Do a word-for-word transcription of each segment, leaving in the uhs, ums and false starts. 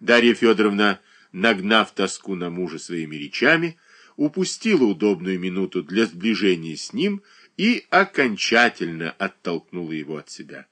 Дарья Федоровна, нагнав тоску на мужа своими речами, упустила удобную минуту для сближения с ним и окончательно оттолкнула его от себя.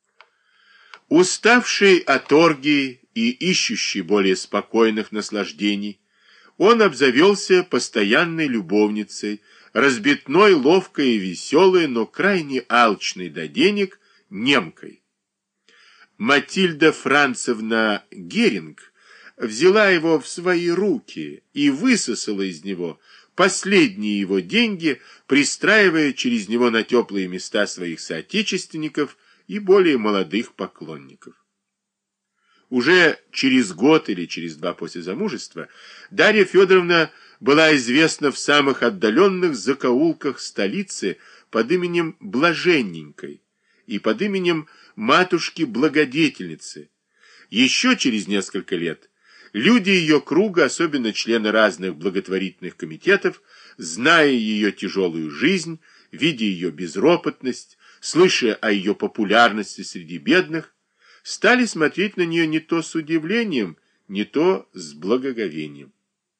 Уставший от оргии и ищущий более спокойных наслаждений, он обзавелся постоянной любовницей, разбитной, ловкой и веселой, но крайне алчной до денег немкой. Матильда Францевна Геринг взяла его в свои руки и высосала из него последние его деньги, пристраивая через него на теплые места своих соотечественников и более молодых поклонников. Уже через год или через два после замужества Дарья Федоровна была известна в самых отдаленных закоулках столицы под именем Блаженненькой и под именем матушки-благодетельницы. Еще через несколько лет люди ее круга, особенно члены разных благотворительных комитетов, зная ее тяжелую жизнь, видя ее безропотность, слыша о ее популярности среди бедных, стали смотреть на нее не то с удивлением, не то с благоговением.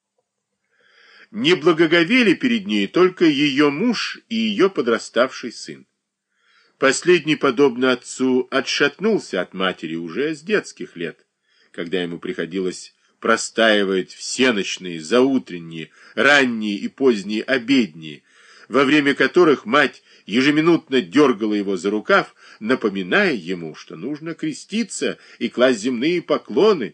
Не благоговели перед ней только ее муж и ее подраставший сын. Последний, подобно отцу, отшатнулся от матери уже с детских лет, когда ему приходилось простаивать всеночные, заутренние, ранние и поздние обедни, во время которых мать ежеминутно дергала его за рукав, напоминая ему, что нужно креститься и класть земные поклоны.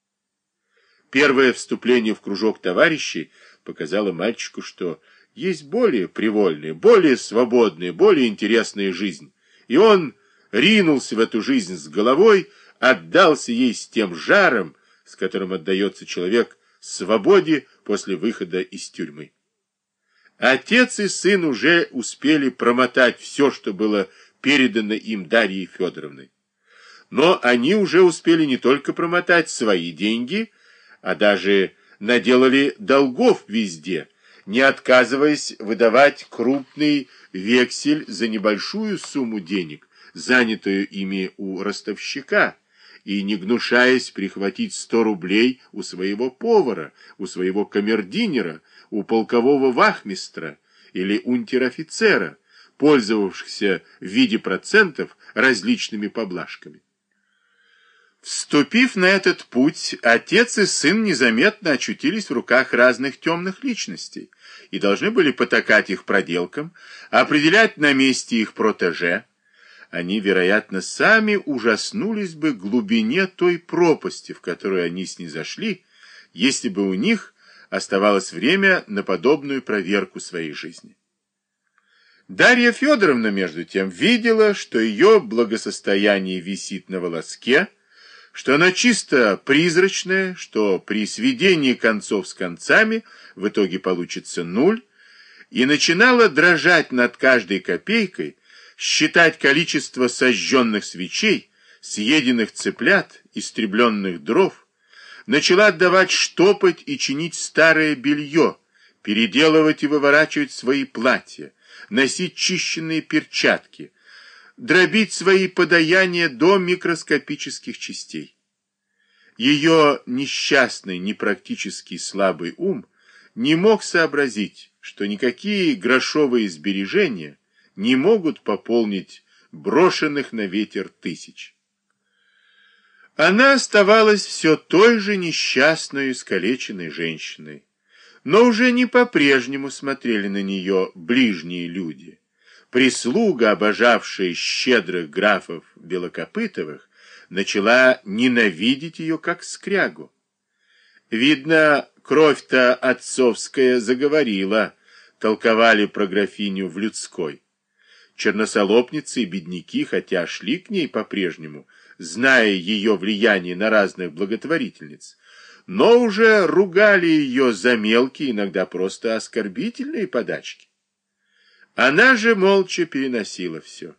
Первое вступление в кружок товарищей показало мальчику, что есть более привольная, более свободная, более интересная жизнь, и он ринулся в эту жизнь с головой, отдался ей с тем жаром, с которым отдается человек свободе после выхода из тюрьмы. Отец и сын уже успели промотать все, что было передано им Дарьей Федоровной. Но они уже успели не только промотать свои деньги, а даже наделали долгов везде, не отказываясь выдавать крупный вексель за небольшую сумму денег, занятую ими у ростовщика, и не гнушаясь прихватить сто рублей у своего повара, у своего камердинера, у полкового вахмистра или унтер-офицера, пользовавшихся в виде процентов различными поблажками. Вступив на этот путь, отец и сын незаметно очутились в руках разных темных личностей и должны были потакать их проделкам, определять на месте их протеже. Они, вероятно, сами ужаснулись бы глубине той пропасти, в которую они снизошли, если бы у них оставалось время на подобную проверку своей жизни. Дарья Федоровна, между тем, видела, что ее благосостояние висит на волоске, что она чисто призрачная, что при сведении концов с концами в итоге получится нуль, и начинала дрожать над каждой копейкой, считать количество сожженных свечей, съеденных цыплят, истребленных дров, начала отдавать штопать и чинить старое белье, переделывать и выворачивать свои платья, носить чищенные перчатки, дробить свои подаяния до микроскопических частей. Ее несчастный, непрактический, слабый ум не мог сообразить, что никакие грошовые сбережения не могут пополнить брошенных на ветер тысяч. Она оставалась все той же несчастной, искалеченной женщиной, но уже не по-прежнему смотрели на нее ближние люди. Прислуга, обожавшая щедрых графов Белокопытовых, начала ненавидеть ее как скрягу. Видно, кровь-то отцовская заговорила, толковали про графиню в людской. Черносолопницы и бедняки, хотя шли к ней по-прежнему, зная ее влияние на разных благотворительниц, но уже ругали ее за мелкие, иногда просто оскорбительные подачки. Она же молча переносила все.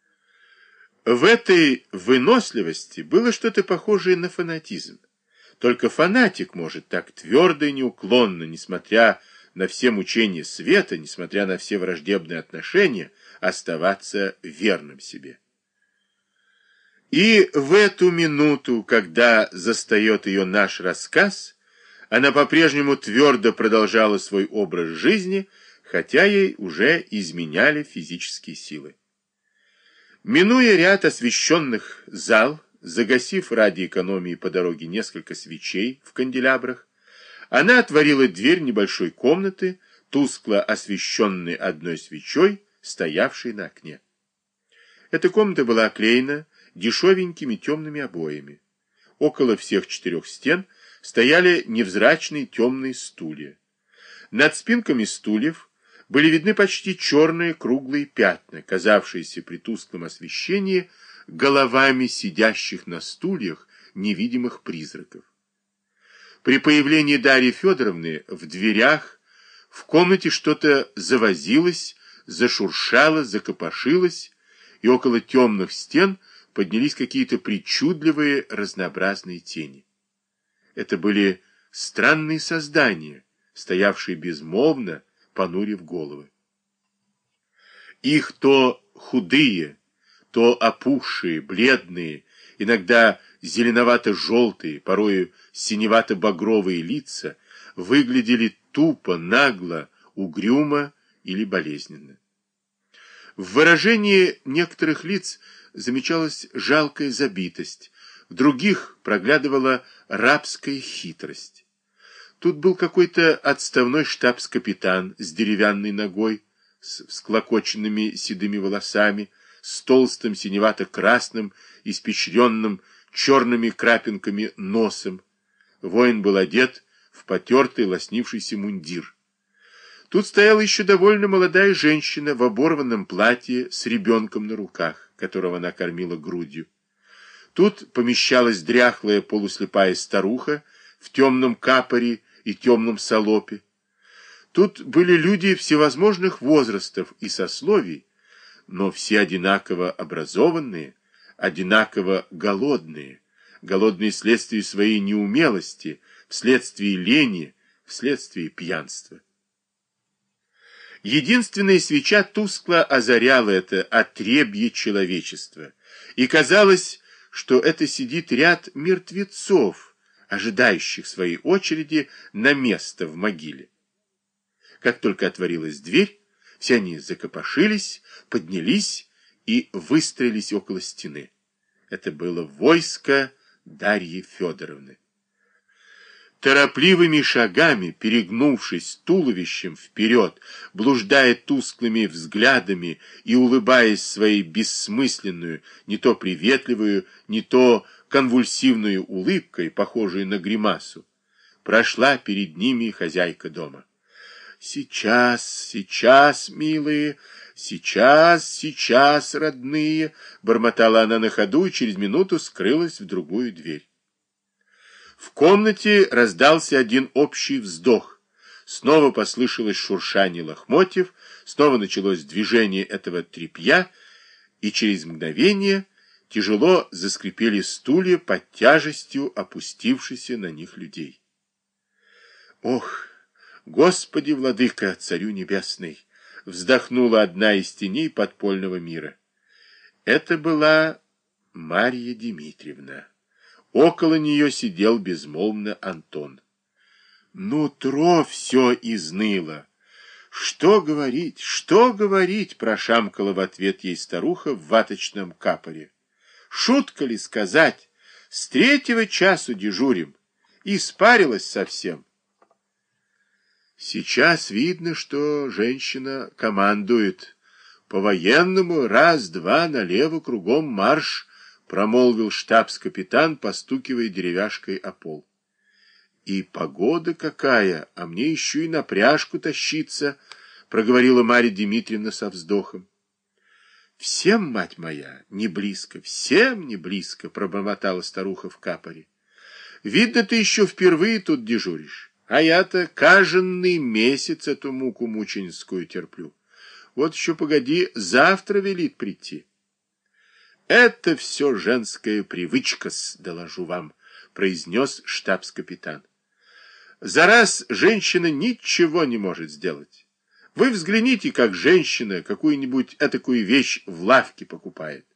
В этой выносливости было что-то похожее на фанатизм. Только фанатик может так твердо и неуклонно, несмотря на все мучения света, несмотря на все враждебные отношения, оставаться верным себе. И в эту минуту, когда застает ее наш рассказ, она по-прежнему твердо продолжала свой образ жизни, хотя ей уже изменяли физические силы. Минуя ряд освещенных зал, загасив ради экономии по дороге несколько свечей в канделябрах, она отворила дверь небольшой комнаты, тускло освещенной одной свечой, стоявшей на окне. Эта комната была оклеена дешевенькими темными обоями. Около всех четырех стен стояли невзрачные темные стулья. Над спинками стульев были видны почти черные круглые пятна, казавшиеся при тусклом освещении головами сидящих на стульях невидимых призраков. При появлении Дарьи Федоровны в дверях в комнате что-то завозилось, зашуршало, закопошилось, и около темных стен поднялись какие-то причудливые разнообразные тени. Это были странные создания, стоявшие безмолвно, понурив головы. Их то худые, то опухшие, бледные, иногда зеленовато-желтые, порою синевато-багровые лица выглядели тупо, нагло, угрюмо или болезненно. В выражении некоторых лиц замечалась жалкая забитость, в других проглядывала рабская хитрость. Тут был какой-то отставной штабс-капитан с деревянной ногой, с всклокоченными седыми волосами, с толстым синевато-красным, испещренным черными крапинками носом. Воин был одет в потертый лоснившийся мундир. Тут стояла еще довольно молодая женщина в оборванном платье с ребенком на руках, которого она кормила грудью. Тут помещалась дряхлая полуслепая старуха в темном капоре и темном салопе. Тут были люди всевозможных возрастов и сословий, но все одинаково образованные, одинаково голодные, голодные вследствие своей неумелости, вследствие лени, вследствие пьянства. Единственная свеча тускло озаряла это отребье человечества, и казалось, что это сидит ряд мертвецов, ожидающих своей очереди на место в могиле. Как только отворилась дверь, все они закопошились, поднялись и выстроились около стены. Это было войско Дарьи Федоровны. Торопливыми шагами, перегнувшись туловищем вперед, блуждая тусклыми взглядами и улыбаясь своей бессмысленную, не то приветливую, не то конвульсивную улыбкой, похожей на гримасу, прошла перед ними хозяйка дома. «Сейчас, сейчас, милые, сейчас, сейчас, родные!» бормотала она на ходу и через минуту скрылась в другую дверь. В комнате раздался один общий вздох. Снова послышалось шуршание лохмотьев, снова началось движение этого тряпья, и через мгновение тяжело заскрипели стулья под тяжестью опустившихся на них людей. «Ох, Господи, Владыка, Царю Небесный!» вздохнула одна из теней подпольного мира. Это была Марья Дмитриевна. Около нее сидел безмолвно Антон. Нутро все изныло. «Что говорить, что говорить?» прошамкала в ответ ей старуха в ваточном капоре. «Шутка ли сказать? С третьего часу дежурим. Испарилась совсем». Сейчас видно, что женщина командует. По-военному раз-два налево кругом марш, промолвил штабс-капитан, постукивая деревяшкой о пол. И погода какая, а мне еще и на пряжку тащиться, проговорила Марья Дмитриевна со вздохом. Всем, мать моя, не близко, всем не близко, пробормотала старуха в капоре. Видно, ты еще впервые тут дежуришь. А я-то каждый месяц эту муку мученическую терплю. Вот еще погоди, завтра велит прийти. Это все женская привычка-с, доложу вам, произнес штабс-капитан. За раз женщина ничего не может сделать. Вы взгляните, как женщина какую-нибудь этакую вещь в лавке покупает.